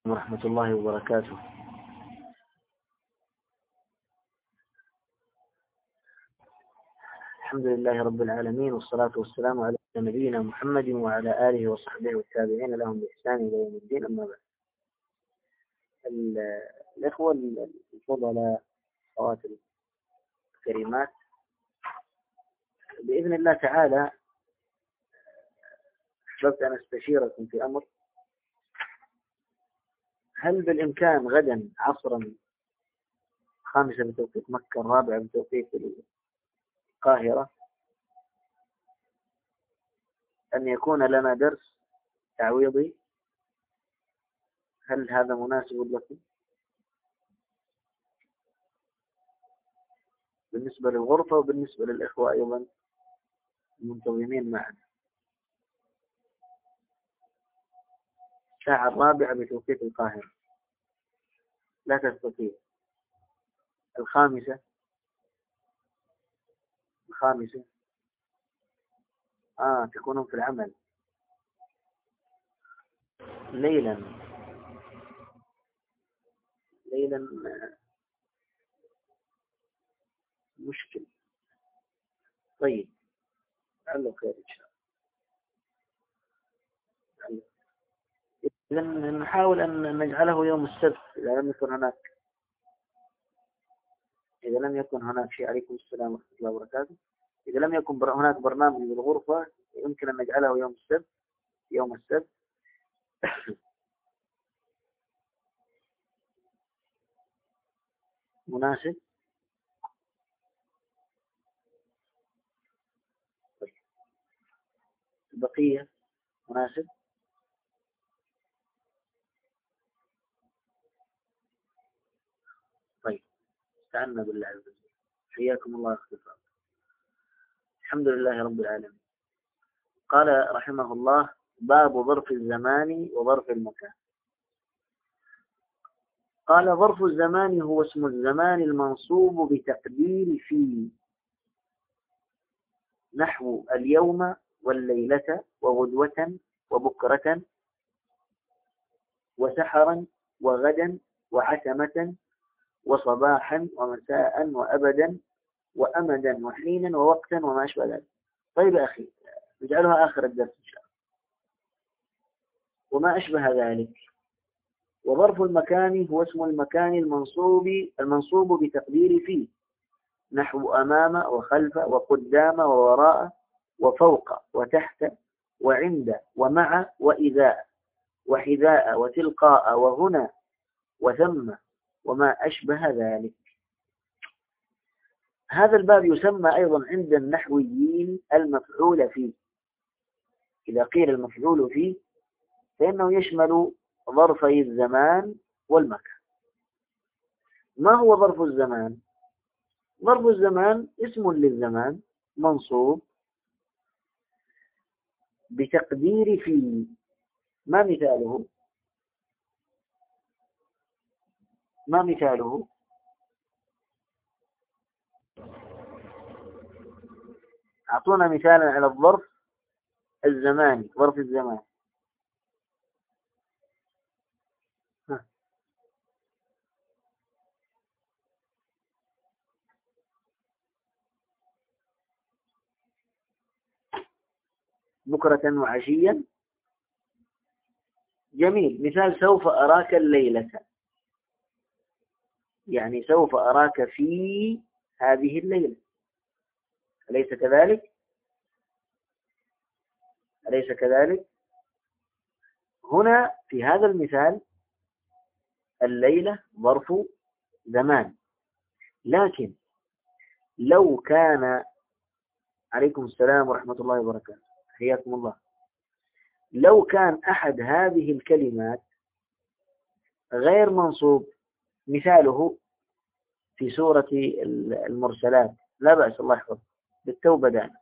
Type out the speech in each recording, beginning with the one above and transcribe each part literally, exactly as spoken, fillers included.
ورحمة الله وبركاته. الحمد لله رب العالمين، والصلاة والسلام على نبينا محمد وعلى آله وصحبه والتابعين لهم بإحسان إلى يوم الدين. أما بعد، الإخوة الفضلاء أخوات الكريمات، بإذن الله تعالى أحببت أن أستشيركم في أمر. هل بالإمكان غدا عصرا خامسة بتوقيت مكة، الرابعة بتوقيت القاهرة، أن يكون لنا درس تعويضي؟ هل هذا مناسب لكم؟ بالنسبة للغرفة وبالنسبة للإخوة أيضا المنتظمين معنا. الساعة الرابعة بتوقيت القاهرة لا تستطيع. الخامسة الخامسة آه تكونون في العمل ليلا ليلا مشكل. طيب لعله خير إن شاء الله. إذن نحاول أن نجعله يوم السبت إذا لم يكن هناك إذا لم يكن هناك شيء. عليكم السلام ورحمة الله وبركاته. إذا لم يكن هناك برنامج للغرفة يمكن أن نجعله يوم السبت يوم السبت مناسب. البقية مناسب. طيب استعنا بالله عز وجل. حياكم الله اختفاء. الحمد لله رب العالمين. قال رحمه الله: باب ظرف الزمان وظرف المكان. قال: ظرف الزمان هو اسم الزمان المنصوب بتقدير في، نحو اليوم والليلة وغدوة وبكرة وسحرا وغدا وعتمة وصباحا ومساء وأبدا وأمدا وحينا ووقتا وما أشبه ذلك. طيب يا أخي، نجعلها آخر الدرس إن شاء الله. وما أشبه ذلك. وظرف المكان هو اسم المكان المنصوب المنصوب بتقدير فيه، نحو أمام وخلف وقدام ووراء وفوق وتحت وعند ومع وإذاء وحذاء وتلقاء وهنا وثم وما أشبه ذلك. هذا الباب يسمى أيضا عند النحويين المفعول فيه. إذا قيل المفعول فيه فإنه يشمل ظرفي الزمان والمكان. ما هو ظرف الزمان؟ ظرف الزمان اسم للزمان منصوب بتقدير فيه. ما مثاله؟ ما مثاله؟ أعطونا مثالا على الظرف الزماني، ظرف الزمان. ها. بكرة وعشيا. جميل. مثال: سوف أراك الليلة، يعني سوف أراك في هذه الليلة. أليس كذلك؟ أليس كذلك؟ هنا في هذا المثال الليلة ظرف زمان. لكن لو كان، عليكم السلام ورحمة الله وبركاته، حياكم الله، لو كان أحد هذه الكلمات غير منصوب، مثاله في سورة المرسلات، لا بأس الله يحفظ، بالتوبة دائما: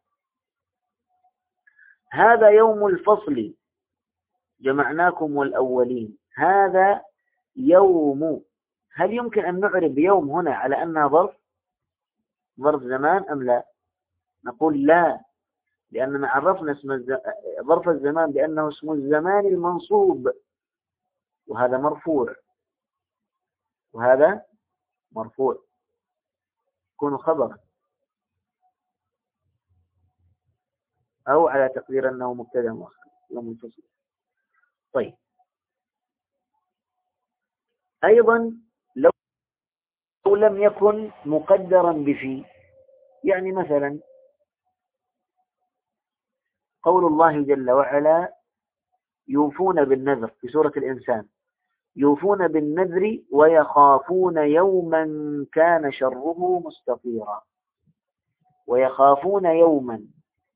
هذا يوم الفصل جمعناكم والأولين. هذا يوم. هل يمكن أن نعرب يوم هنا على أنها ظرف ظرف زمان أم لا؟ نقول لا، لأننا عرفنا اسم ظرف الزمان بأنه اسم الزمان المنصوب وهذا مرفوع وهذا مرفوع، يكون خبرا، أو على تقدير أنه مبتدأ مؤخر ومنفصل. طيب أيضا لو لم يكن مقدرا بفي، يعني مثلا قول الله جل وعلا يوفون بالنذر في سورة الإنسان، يوفون بالنذر ويخافون يوما كان شره مستطيرا، ويخافون يوما.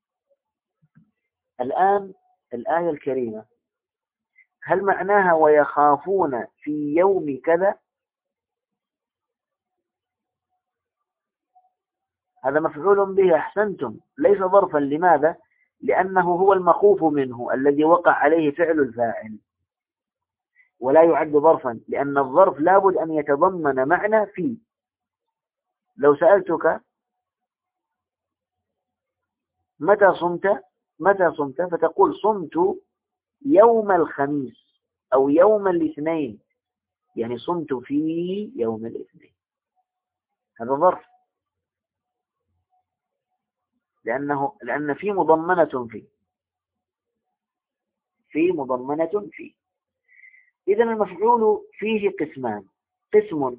الآن الآية الكريمة هل معناها ويخافون في يوم كذا؟ هذا مفعول به، أحسنتم، ليس ظرفا. لماذا؟ لأنه هو المخوف منه الذي وقع عليه فعل الفاعل، ولا يعد ظرفا، لأن الظرف لابد أن يتضمن معنى في. لو سألتك متى صمت متى صمت فتقول صمت يوم الخميس أو يوم الاثنين، يعني صمت في يوم الاثنين، هذا ظرف، لأنه لأن في مضمنة فيه في مضمنة فيه. إذن المفعول فيه قسمان: قسم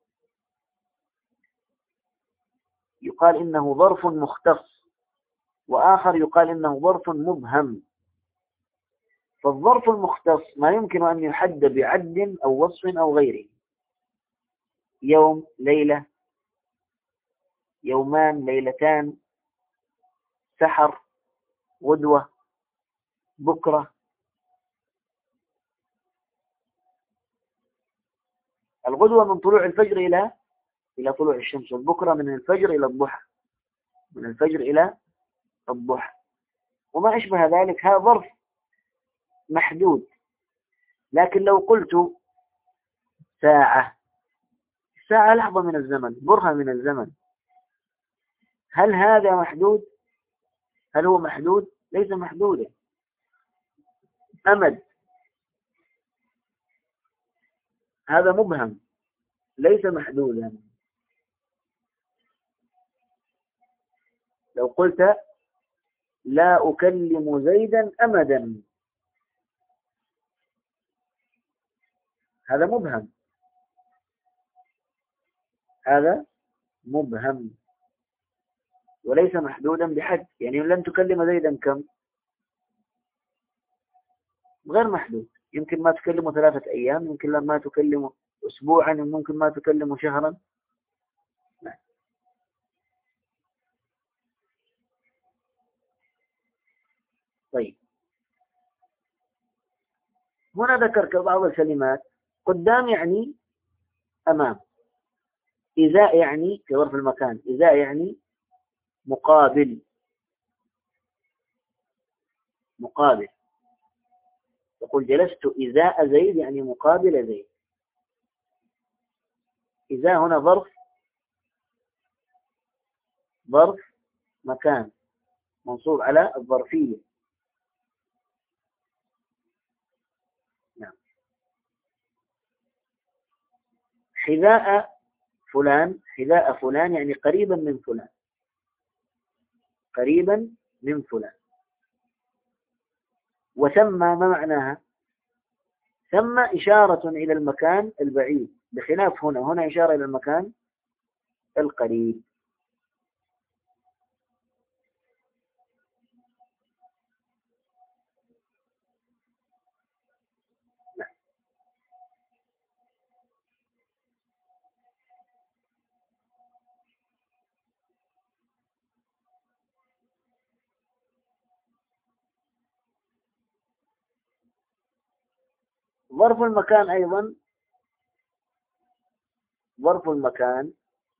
يقال إنه ظرف مختص، وآخر يقال إنه ظرف مبهم. فالظرف المختص ما يمكن أن يحد بعد أو وصف أو غيره: يوم، ليلة، يومان، ليلتان، سحر، غدوة، بكرة. الغدوة من طلوع الفجر إلى إلى طلوع الشمس، والبكرة من الفجر إلى الضحى، من الفجر إلى الضحى، وما أشبه ذلك. هذا ظرف محدود. لكن لو قلت ساعة، ساعة لحظة من الزمن، برهة من الزمن، هل هذا محدود؟ هل هو محدود؟ ليس محدودا. أمد، هذا مبهم، ليس محدودا. لو قلت لا أكلم زيدا أمدا، هذا مبهم، هذا مبهم وليس محدودا بحد. يعني لن تكلم زيدا كم؟ غير محدود، يمكن ما تكلمه ثلاثة أيام، يمكن ما تكلمه أسبوعا، ممكن ما تكلمه شهرا. لا. طيب هنا ذكر بعض الكلمات. قدام يعني أمام، إزاء يعني في ظرف المكان، إزاء يعني مقابل، مقابل. يقول جلست إزاء زيد يعني مقابل زيد. إزاء هنا ظرف ظرف مكان منصوب على الظرفية. نعم. حذاء فلان، حذاء فلان يعني قريبا من فلان، قريبا من فلان. وثم ما معناها؟ ثم إشارة إلى المكان البعيد، بخلاف هنا، هنا إشارة إلى المكان القريب. ظرف المكان أيضا، ظرف المكان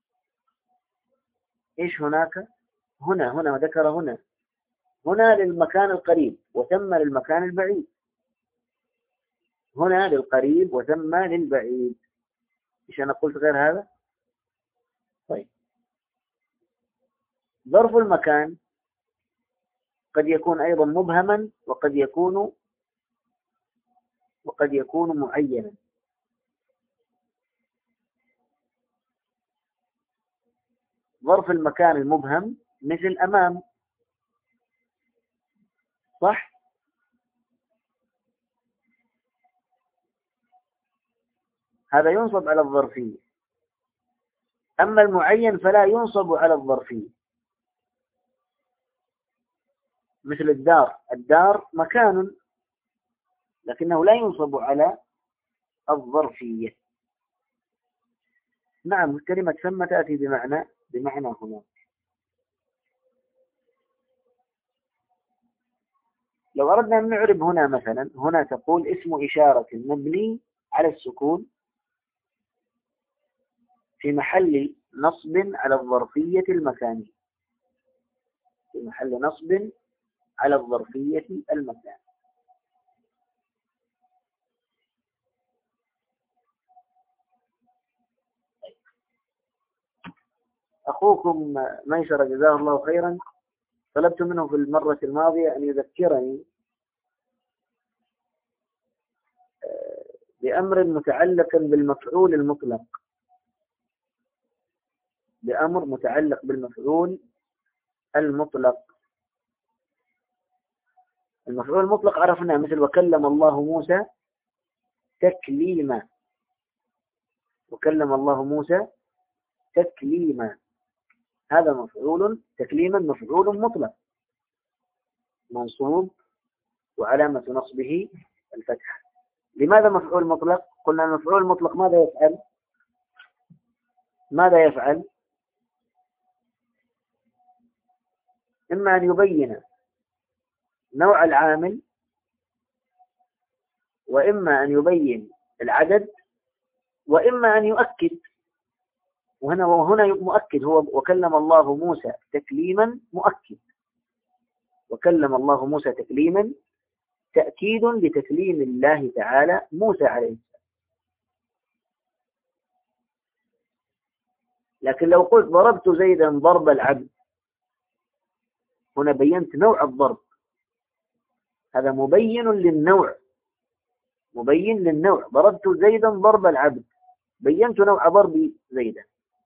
إيش هناك؟ هنا هنا ذكر هنا هنا للمكان القريب وثم للمكان البعيد. هنا للقريب وثم للبعيد. إيش أنا قلت غير هذا؟ طيب ظرف المكان قد يكون أيضا مبهما وقد يكون وقد يكون معينا. ظرف المكان المبهم مثل أمام، صح؟ هذا ينصب على الظرفية. أما المعين فلا ينصب على الظرفية، مثل الدار. الدار مكان لكنه لا ينصب على الظرفية. نعم، كلمة ثم تأتي بمعنى بمعنى هنا. لو أردنا أن نعرب هنا مثلا، هنا تقول اسم إشارة مبني على السكون في محل نصب على الظرفية المكانية، في محل نصب على الظرفية المكانية. أخوكم ميسر جزاه الله خيرا طلبت منه في المرة الماضية أن يذكرني بأمر متعلق بالمفعول المطلق، بأمر متعلق بالمفعول المطلق. المفعول المطلق عرفناه، مثل وكلم الله موسى تكليما، وكلم الله موسى تكليما، هذا مفعول تكليما، مفعول مطلق منصوب وعلامة نصبه الفتحة. لماذا مفعول مطلق؟ قلنا المفعول المطلق ماذا يفعل؟ ماذا يفعل؟ إما أن يبين نوع العامل، وإما أن يبين العدد، وإما أن يؤكد. وهنا وهنا مؤكد، هو وكلم الله موسى تكليما مؤكد، وكلم الله موسى تكليما تأكيد لتكليم الله تعالى موسى عليه السلام. لكن لو قلت ضربت زيدا ضرب العبد، هنا بينت نوع الضرب، هذا مبين للنوع، مبين للنوع. ضربت زيدا ضرب العبد، بينت نوع ضرب زيدا.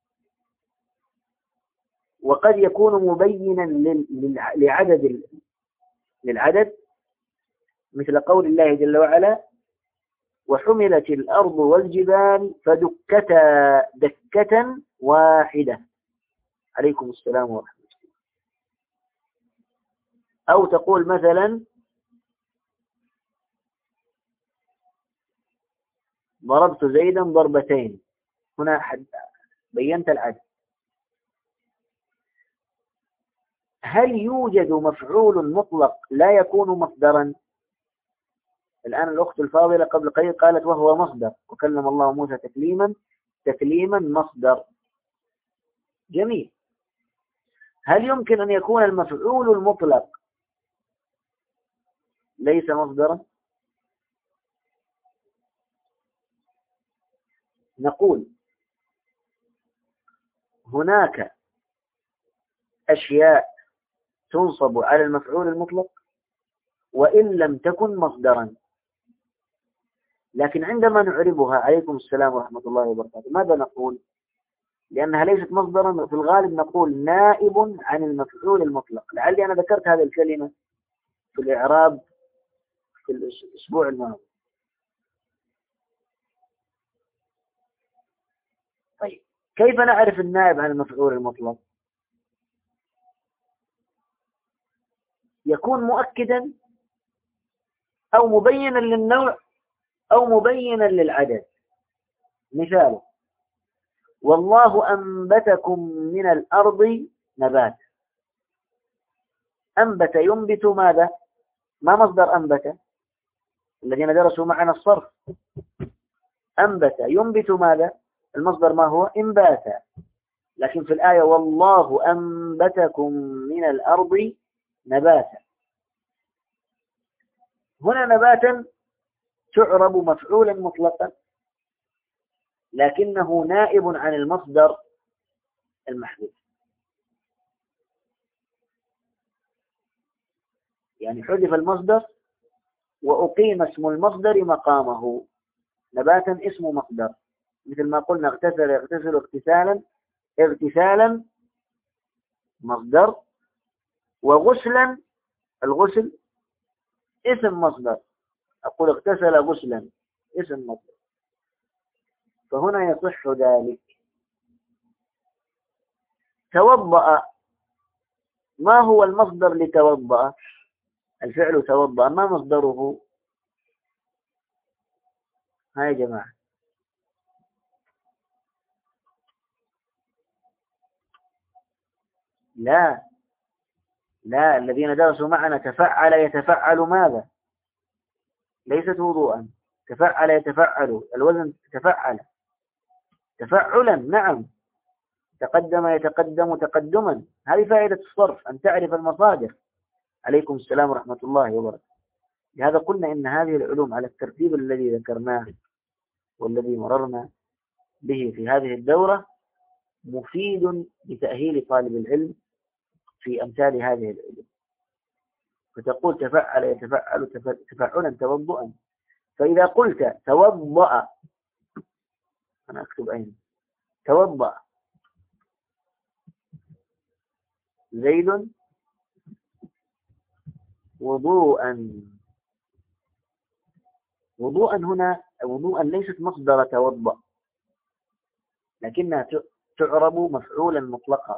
وقد يكون مبينا لعدد للعدد، مثل قول الله جل وعلا وحملت الأرض والجبال فدكتا دكة واحدة. عليكم السلام ورحمة الله. أو تقول مثلا ضربت زيدا ضربتين، هنا بينت العدد. هل يوجد مفعول مطلق لا يكون مصدرا؟ الآن الأخت الفاضلة قبل قليل قالت وهو مصدر، وكلم الله موسى تكليما، تكليما مصدر. جميل. هل يمكن أن يكون المفعول المطلق ليس مصدرا؟ نقول هناك أشياء تنصب على المفعول المطلق وإن لم تكن مصدرا، لكن عندما نعربها، عليكم السلام ورحمة الله وبركاته، ماذا نقول؟ لأنها ليست مصدرا، في الغالب نقول نائب عن المفعول المطلق. لعلي أنا ذكرت هذه الكلمة في الإعراب في الأسبوع الماضي. طيب، كيف نعرف النائب عن المفعول المطلق؟ يكون مؤكدا أو مبينا للنوع أو مبينا للعدد. مثال والله أنبتكم من الأرض نبات. أنبت ينبت ماذا؟ ما مصدر أنبت؟ الذين درسوا معنا الصرف، أنبت ينبت ماذا؟ المصدر ما هو؟ إنباتا. لكن في الآية والله أنبتكم من الأرض نباتا، هنا نباتا تعرب مفعولا مطلقا، لكنه نائب عن المصدر المحذوف. يعني حذف المصدر وأقيم اسم المصدر مقامه. نباتا اسم مصدر، مثل ما قلنا اغتسل يغتسل اغتسالا، اغتسالا مصدر، وغسلا الغسل اسم مصدر. أقول اغتسل غسلا اسم مصدر، فهنا يصح ذلك. توضأ، ما هو المصدر لتوضأ؟ الفعل توضأ، ما مصدره؟ ها يا جماعة، لا لا الذين درسوا معنا تفعل يتفعل ماذا؟ ليست وضوءا. تفعل يتفعل الوزن تفعل تفعلا، نعم. تقدم يتقدم تقدما. هذه فائدة الصرف، أن تعرف المصادر. عليكم السلام ورحمة الله وبركاته. لهذا قلنا إن هذه العلوم على الترتيب الذي ذكرناه والذي مررنا به في هذه الدورة مفيد لتأهيل طالب العلم في أمثال هذه العلوم. فتقول تفعل يتفعل تفعلا توضؤا. فإذا قلت توضأ، أنا أكتب أين، توضأ زيد وضوءا. وضوءا هنا وضوءا ليست مصدر توضأ، لكنها تعرب مفعولا مطلقا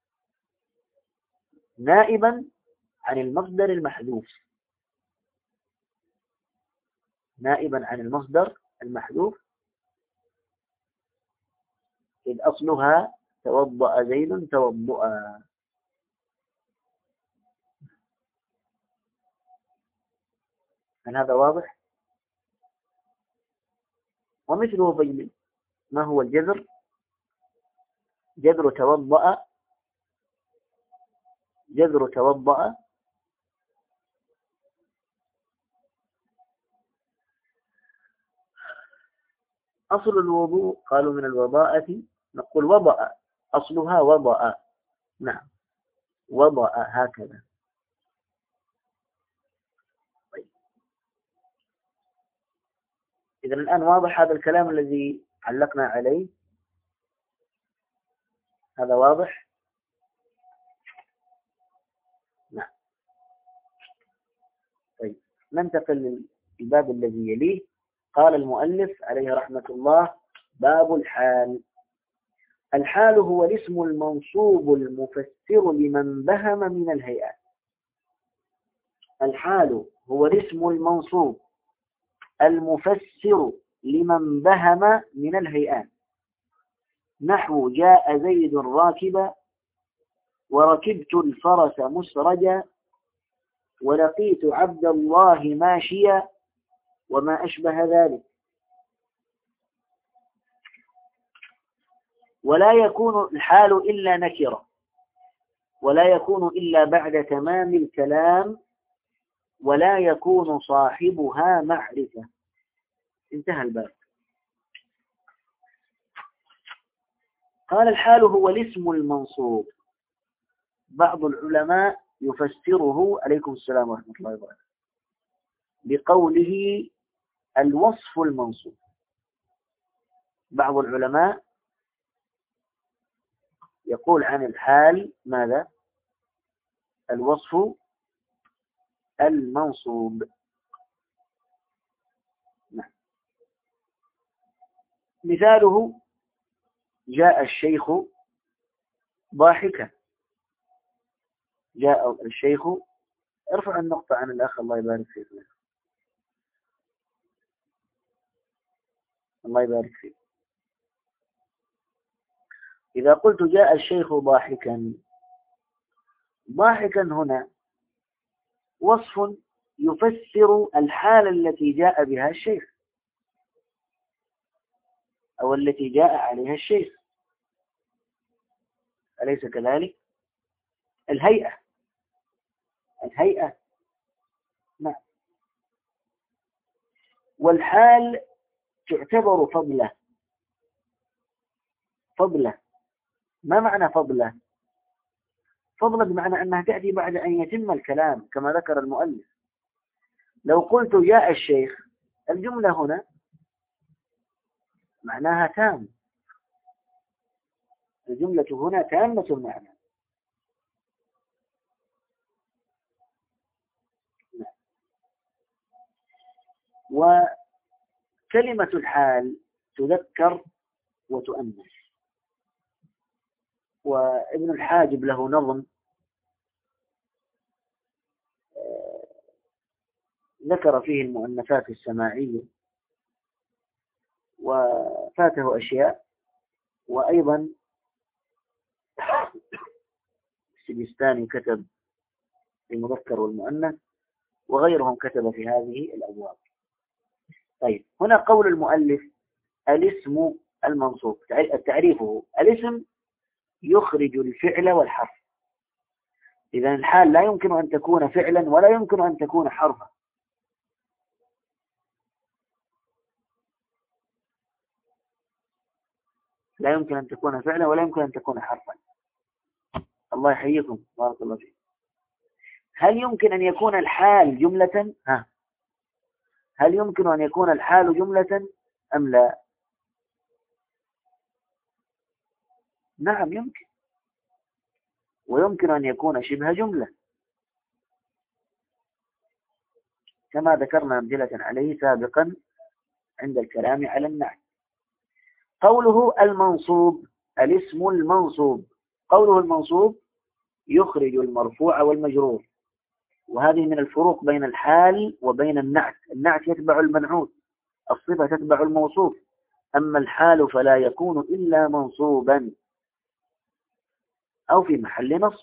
نائبا عن المصدر المحذوف، نائبا عن المصدر المحذوف، إذ أصلها توضأ زيد توضؤا. هل هذا واضح؟ ومثله بين ما هو الجذر؟ جذر توضأ، جذر توضأ أصل الوضوء قالوا من الوضاءة، نقول وضأ، أصلها وضأ، نعم وضأ هكذا. طيب. إذا الآن واضح هذا الكلام الذي علقنا عليه؟ هذا واضح؟ نعم. طيب ننتقل للباب الذي يليه. قال المؤلف عليه رحمة الله: باب الحال. الحال هو الاسم المنصوب المفسر لمن بهم من الهيئات. الحال هو الاسم المنصوب المفسر لمن بهم من الهيئات، نحو جاء زيد راكبا، وركبت الفرس مسرجا، ولقيت عبد الله ماشيا، وما أشبه ذلك. ولا يكون الحال إلا نكرة، ولا يكون إلا بعد تمام الكلام، ولا يكون صاحبها معرفة. انتهى الباب. قال: الحال هو الاسم المنصوب. بعض العلماء يفسره، عليكم السلام ورحمة الله وبركاته، بقوله الوصف المنصوب. بعض العلماء يقول عن الحال ماذا؟ الوصف المنصوب. نعم. مثاله: جاء الشيخ ضاحكا. جاء الشيخ، ارفع النقطة عن الأخ الله يبارك فيك. الله يبارك فيك. إذا قلت جاء الشيخ ضاحكا، ضاحكا هنا وصف يفسر الحالة التي جاء بها الشيخ أو التي جاء عليها الشيخ، أليس كذلك؟ الهيئة، الهيئة نعم. والحال تعتبر فضلة. فضلة، ما معنى فضلة؟ فضلة بمعنى أنها تأتي بعد أن يتم الكلام كما ذكر المؤلف. لو قلت جاء الشيخ، الجملة هنا معناها تام، الجملة هنا تامة المعنى. وكلمة الحال تذكر وتؤنث. وابن الحاجب له نظم ذكر فيه المؤنثات السماعية وفاته أشياء، وأيضا السجستاني كتب المذكر والمؤنث، وغيرهم كتب في هذه الأبواب. طيب، هنا قول المؤلف الاسم المنصوب تعريفه: الاسم يخرج الفعل والحرف. إذن الحال لا يمكن أن تكون فعلا ولا يمكن أن تكون حرفا. لا يمكن أن تكون فعلا ولا يمكن أن تكون حرفا. الله يحييكم، بارك الله فيكم. هل يمكن أن يكون الحال جملة؟ ها هل يمكن أن يكون الحال جملة أم لا؟ نعم يمكن، ويمكن أن يكون شبه جملة كما ذكرنا أمثلة عليه سابقا عند الكلام على النعت. قوله المنصوب، الاسم المنصوب، قوله المنصوب يخرج المرفوع والمجرور، وهذه من الفروق بين الحال وبين النعت. النعت يتبع المنعوت، الصفة تتبع الموصوف، أما الحال فلا يكون إلا منصوبا أو في محل نصب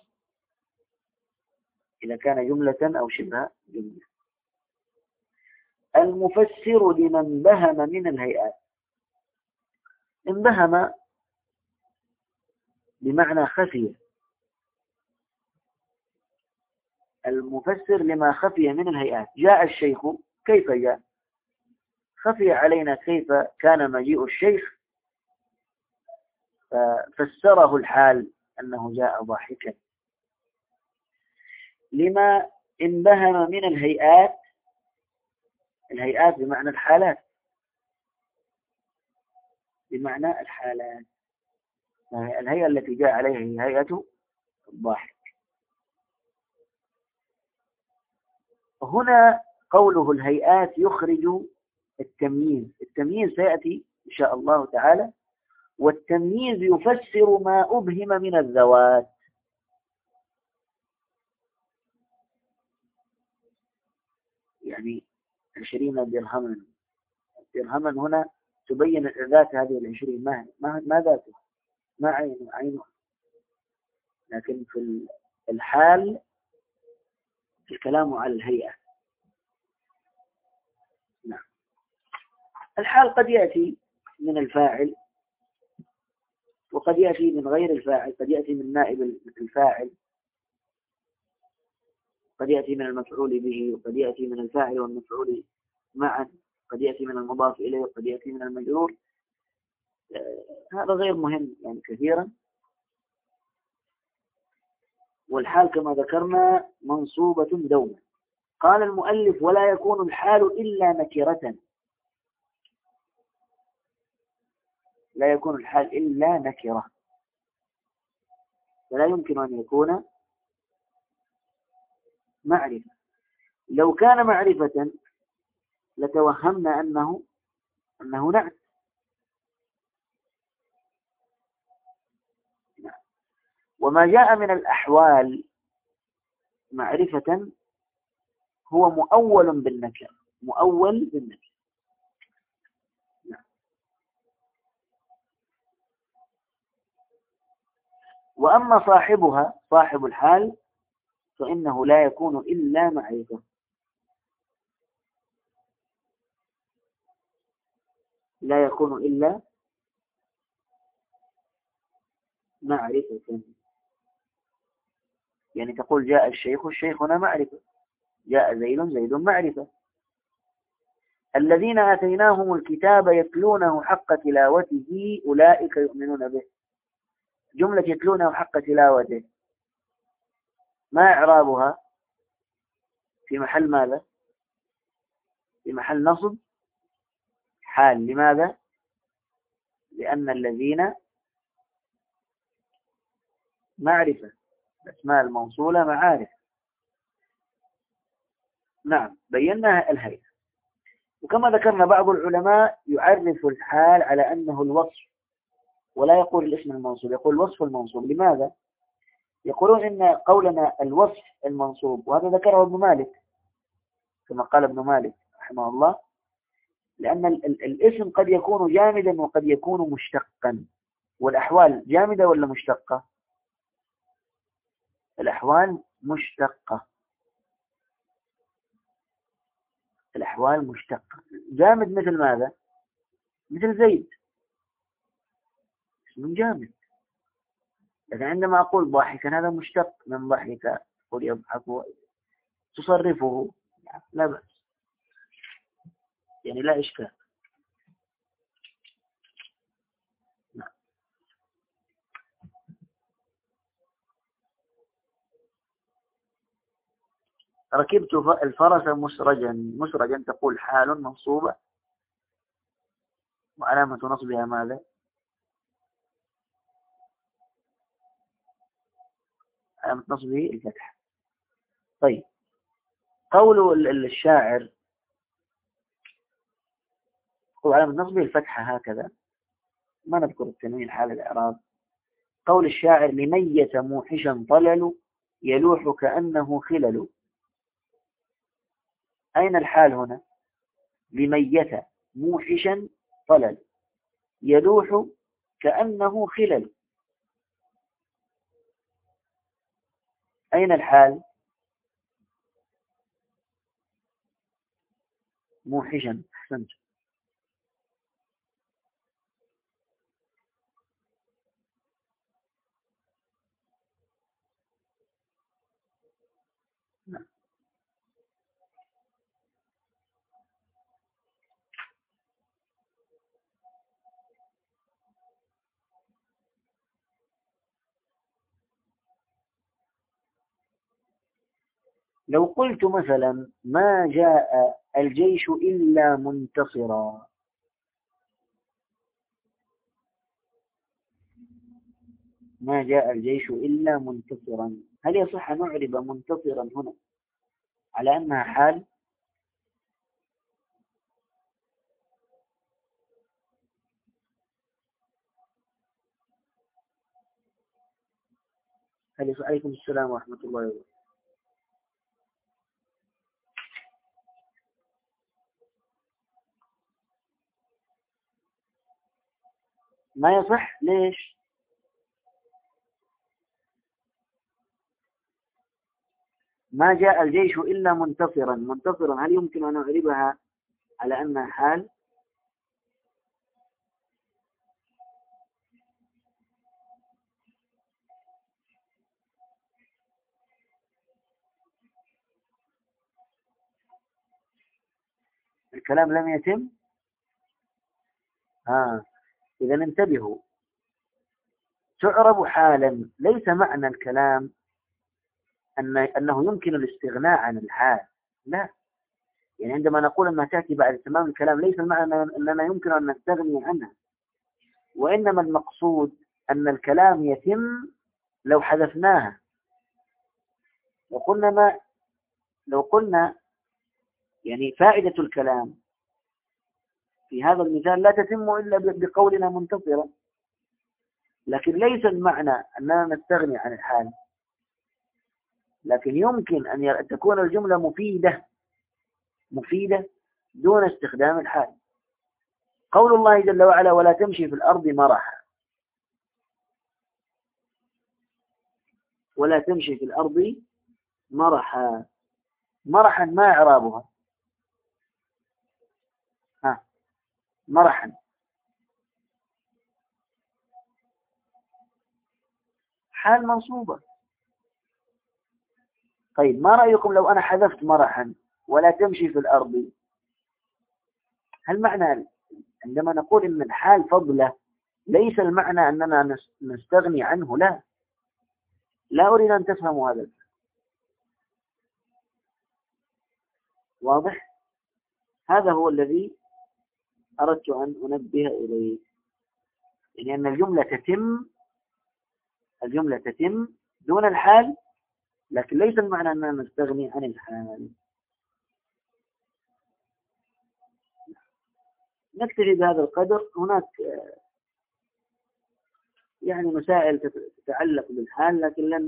إذا كان جملة أو شبه جملة. المفسر لمن بهم من الهيئات. انبهم بمعنى خفي، المفسر لما خفي من الهيئات. جاء الشيخ، كيف جاء؟ خفي علينا كيف كان مجيء الشيخ، ففسره الحال أنه جاء ضاحكا. لما انبهم من الهيئات، الهيئات بمعنى الحالات، بمعنى الحالات، الهيئة التي جاء عليها هي هيئة الضاحك. هنا قوله الهيئات يخرج التمييز، التمييز سيأتي إن شاء الله تعالى، والتمييز يفسر ما أبهم من الذوات. يعني عشرين درهما، درهما هنا تبين ذات هذه العشرين ما ما ما ذاتها، ما عينه عينه، لكن في الحال الكلام على الهيئة. نعم. الحال قد يأتي من الفاعل وقد يأتي من غير الفاعل، قد يأتي من نائب الفاعل، قد يأتي من المفعول به، وقد يأتي من الفاعل والمفعول معا، قد يأتي من المضاف إليه، وقد يأتي من المجرور. هذا غير مهم يعني كثيرا. والحال كما ذكرنا منصوبة دوما. قال المؤلف ولا يكون الحال إلا نكرة، لا يكون الحال إلا نكرة، فلا يمكن أن يكون معرفة. لو كان معرفة لتوهمنا أنه أنه نعت. وما جاء من الأحوال معرفة هو مؤول بالنكر، مؤول بالنكر. وأما صاحبها، صاحب الحال، فإنه لا يكون إلا معرفة، لا يكون إلا معرفة. يعني تقول جاء الشيخ، الشيخ هنا معرفة، جاء زيد، زيد معرفة. الذين آتيناهم الكتاب يتلونه حق تلاوته أولئك يؤمنون به. جملة يتلونه حق تلاوته ما إعرابها؟ في محل ماذا؟ في محل نصب حال. لماذا؟ لأن الذين معرفة، الأسماء الموصولة معارف. نعم، بينا الهيئة. وكما ذكرنا بعض العلماء يعرف الحال على أنه الوصف ولا يقول الاسم المنصوب، يقول الوصف المنصوب. لماذا؟ يقولون إن قولنا الوصف المنصوب، وهذا ذكره ابن مالك كما قال ابن مالك رحمه الله، لأن ال ال الاسم قد يكون جامدا وقد يكون مشتقا. والأحوال جامدة ولا مشتقة؟ الأحوال مشتقة. الأحوال مشتقة. جامد مثل ماذا؟ مثل زيد، اسم جامد. لكن عندما أقول ضاحكا هذا مشتق من ضحك، قل يضحك، تصرفه لا بأس، يعني لا إشكال. نعم. ركبت الفرس مسرجا. مسرجا تقول حال منصوبة، وعلامة نصبها ماذا؟ علامة نصبه الفتح. طيب، قول الشاعر هو علامة نصبه الفتحة هكذا، ما نذكر التنوين حال الإعراب. قول الشاعر لميت موحشا طلل يلوح كأنه خلل. أين الحال هنا؟ لميت موحشا طلل يلوح كأنه خلل. أين الحال؟ موحشا. أحسنت. لو قلت مثلا ما جاء الجيش إلا منتصرا، ما جاء الجيش إلا منتصرا، هل يصح أن نعرب منتصرا هنا على أنها حال؟ هل يصح؟ عليكم السلام ورحمة الله وبركاته. ما يصح. ليش؟ ما جاء الجيش إلا منتصرا. منتصرا هل يمكن أن نعربها على أنها حال؟ الكلام لم يتم. ها، إذا انتبهوا، تعرب حالا. ليس معنى الكلام أن أنه يمكن الاستغناء عن الحال، لا. يعني عندما نقول أنها تأتي بعد تمام الكلام ليس المعنى أننا يمكن أن نستغني عنها، وإنما المقصود أن الكلام يتم لو حذفناها. لو قلنا ما لو قلنا يعني فائدة الكلام في هذا المثال لا تتم إلا بقولنا منتصرا، لكن ليس المعنى أننا نستغني عن الحال، لكن يمكن أن تكون الجملة مفيدة مفيدة دون استخدام الحال. قول الله جل وعلا ولا تمشي في الأرض مرحا، ولا تمشي في الأرض مرحا. مرحا ما إعرابها؟ ها، مرحا حال منصوبة. طيب، ما رأيكم لو أنا حذفت مرحا ولا تمشي في الأرض؟ هل معنى عندما نقول إن الحال فضلة ليس المعنى أننا نستغني عنه؟ لا، لا أريد أن تفهموا هذا. واضح؟ هذا هو الذي أردت أن أنبه إليه، يعني أن الجملة تتم الجملة تتم دون الحال، لكن ليس المعنى أننا نستغني عن الحال. نكتفي بهذا القدر. هناك يعني مسائل تتعلق بالحال، لكن لن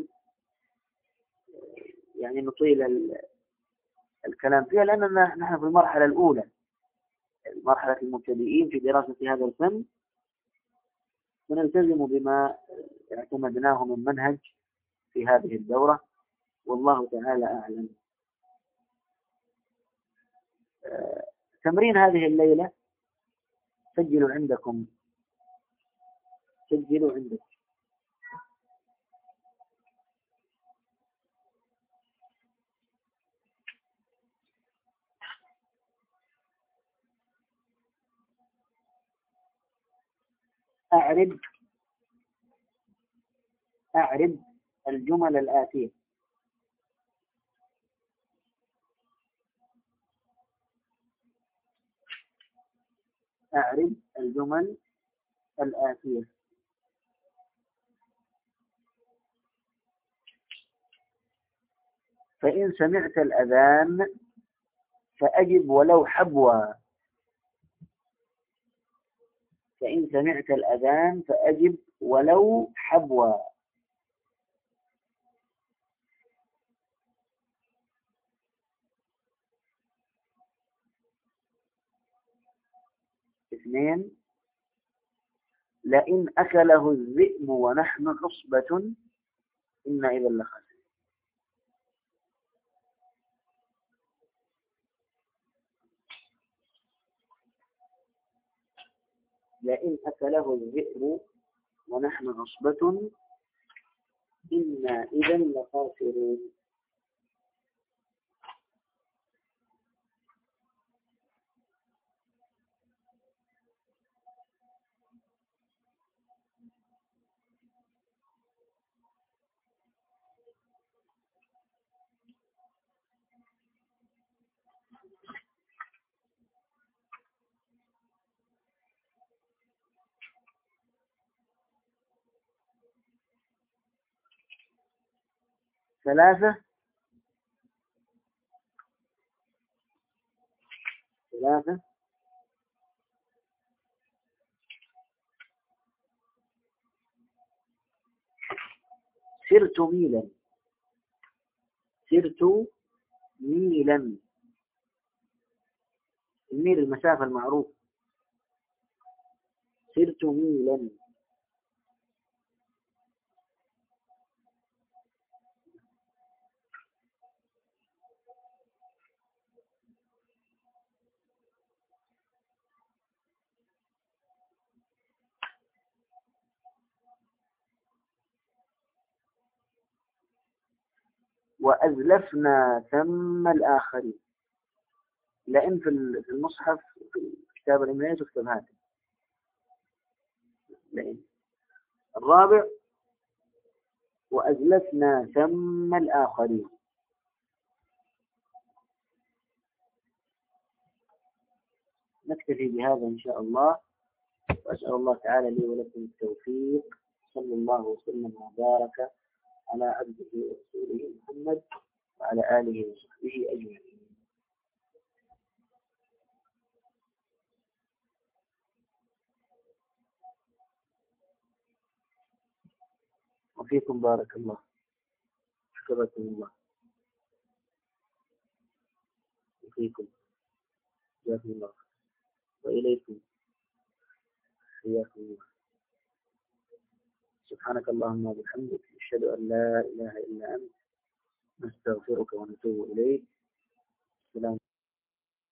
يعني نطيل الكلام فيها، لأننا نحن في المرحلة الأولى، مرحلة المبتدئين في دراسة هذا الفن، ونلتزم بما اعتمدناه من منهج في هذه الدورة، والله تعالى أعلم. تمرين هذه الليلة سجلوا عندكم سجلوا عندكم أعرب أعرب الجمل الآتية. أعرب الجمل الآتية. فإن سمعت الأذان فأجب ولو حبوا. فإن سمعت الأذان فأجب ولو حبوا. اثنين، لئن أكله الذئب ونحن عصبة إنا إذا لخاسرون. لئن أكله الذئب ونحن عصبة إنا إذا لخاسرون. ثلاثة ثلاثة سرت ميلا. سرت ميلا. الميل المسافة المعروف. سرت ميلا. وأزلفنا ثم الآخرين. لأن في المصحف في كتاب الإملائي تكتب هذا. لأن الرابع وأزلفنا ثم الآخرين. نكتفي بهذا إن شاء الله، وأسأل الله تعالى لي ولكم التوفيق. صلى الله وسلم وبارك على عبده ورسوله محمد وعلى آله وصحبه أجمعين. وفيكم بارك الله. شكركم الله. وفيكم جزاكم الله. وإليكم حياكم الله. سبحانك اللهم وبحمدك نشهد أن لا إله إلا أنت نستغفرك ونتوب إليك. السلام